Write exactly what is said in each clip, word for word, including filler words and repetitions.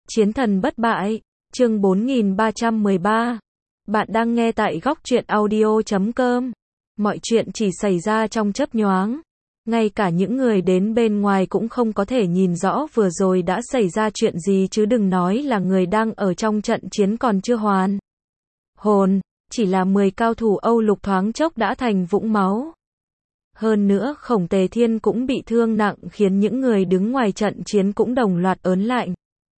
Chiến thần bất bại, chương bốn nghìn ba trăm mười ba. Bạn đang nghe tại góc truyện audio chấm com. Mọi chuyện chỉ xảy ra trong chớp nhoáng. Ngay cả những người đến bên ngoài cũng không có thể nhìn rõ vừa rồi đã xảy ra chuyện gì, chứ đừng nói là người đang ở trong trận chiến còn chưa hoàn hồn. Chỉ là mười cao thủ Âu Lục thoáng chốc đã thành vũng máu. Hơn nữa Khổng Tề Thiên cũng bị thương nặng, khiến những người đứng ngoài trận chiến cũng đồng loạt ớn lạnh.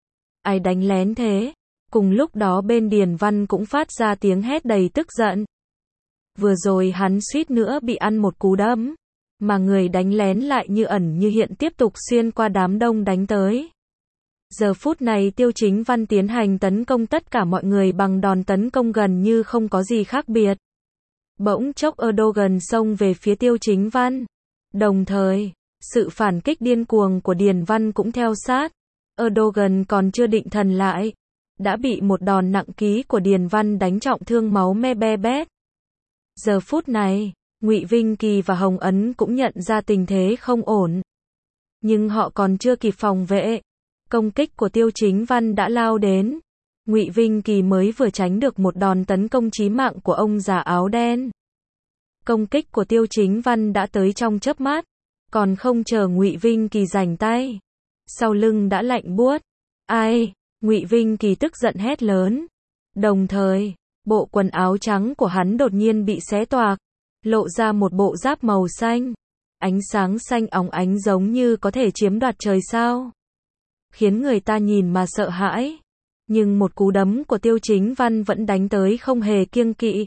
Ai đánh lén thế? Cùng lúc đó bên Điền Văn cũng phát ra tiếng hét đầy tức giận. Vừa rồi hắn suýt nữa bị ăn một cú đấm, mà người đánh lén lại như ẩn như hiện tiếp tục xuyên qua đám đông đánh tới. Giờ phút này Tiêu Chính Văn tiến hành tấn công tất cả mọi người bằng đòn tấn công gần như không có gì khác biệt. Bỗng chốc Erdogan xông về phía Tiêu Chính Văn. Đồng thời, sự phản kích điên cuồng của Điền Văn cũng theo sát. Erdogan còn chưa định thần lại, đã bị một đòn nặng ký của Điền Văn đánh trọng thương máu me be bét. Giờ phút này, Ngụy Vinh Kỳ và Hồng Ấn cũng nhận ra tình thế không ổn. Nhưng họ còn chưa kịp phòng vệ, công kích của Tiêu Chính Văn đã lao đến. Ngụy Vinh Kỳ mới vừa tránh được một đòn tấn công chí mạng của ông già áo đen. Công kích của Tiêu Chính Văn đã tới trong chớp mắt, còn không chờ Ngụy Vinh Kỳ giành tay, sau lưng đã lạnh buốt. Ai? Ngụy Vinh Kỳ tức giận hét lớn. Đồng thời, bộ quần áo trắng của hắn đột nhiên bị xé toạc, lộ ra một bộ giáp màu xanh. Ánh sáng xanh óng ánh giống như có thể chiếm đoạt trời sao, khiến người ta nhìn mà sợ hãi. Nhưng một cú đấm của Tiêu Chính Văn vẫn đánh tới không hề kiêng kỵ.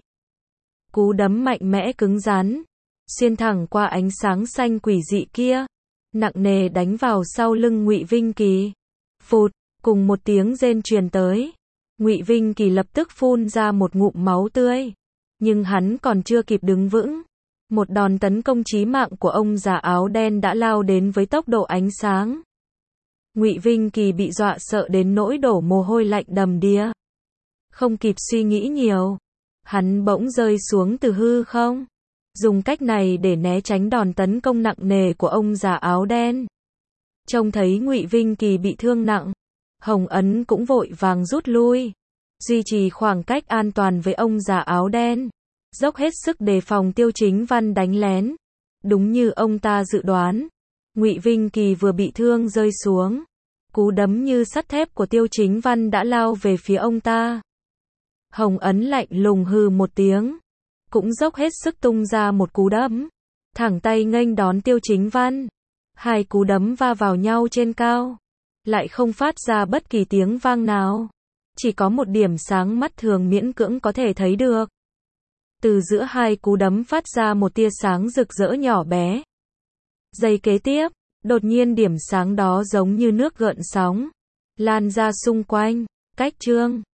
Cú đấm mạnh mẽ cứng rắn, xuyên thẳng qua ánh sáng xanh quỷ dị kia, nặng nề đánh vào sau lưng Ngụy Vinh Kỳ. Phụt, cùng một tiếng rên truyền tới, Ngụy Vinh Kỳ lập tức phun ra một ngụm máu tươi. Nhưng hắn còn chưa kịp đứng vững, một đòn tấn công chí mạng của ông già áo đen đã lao đến với tốc độ ánh sáng. Ngụy Vinh Kỳ bị dọa sợ đến nỗi đổ mồ hôi lạnh đầm đìa. Không kịp suy nghĩ nhiều, hắn bỗng rơi xuống từ hư không, dùng cách này để né tránh đòn tấn công nặng nề của ông già áo đen. Trông thấy Ngụy Vinh Kỳ bị thương nặng, Hồng Ấn cũng vội vàng rút lui, duy trì khoảng cách an toàn với ông già áo đen, dốc hết sức đề phòng Tiêu Chính Văn đánh lén. Đúng như ông ta dự đoán, Ngụy Vinh Kỳ vừa bị thương rơi xuống, cú đấm như sắt thép của Tiêu Chính Văn đã lao về phía ông ta. Hồng Ấn lạnh lùng hừ một tiếng, cũng dốc hết sức tung ra một cú đấm, thẳng tay nghênh đón Tiêu Chính Văn. Hai cú đấm va vào nhau trên cao, lại không phát ra bất kỳ tiếng vang nào, chỉ có một điểm sáng mắt thường miễn cưỡng có thể thấy được. Từ giữa hai cú đấm phát ra một tia sáng rực rỡ nhỏ bé. Giây kế tiếp, đột nhiên điểm sáng đó giống như nước gợn sóng, lan ra xung quanh, cách Trương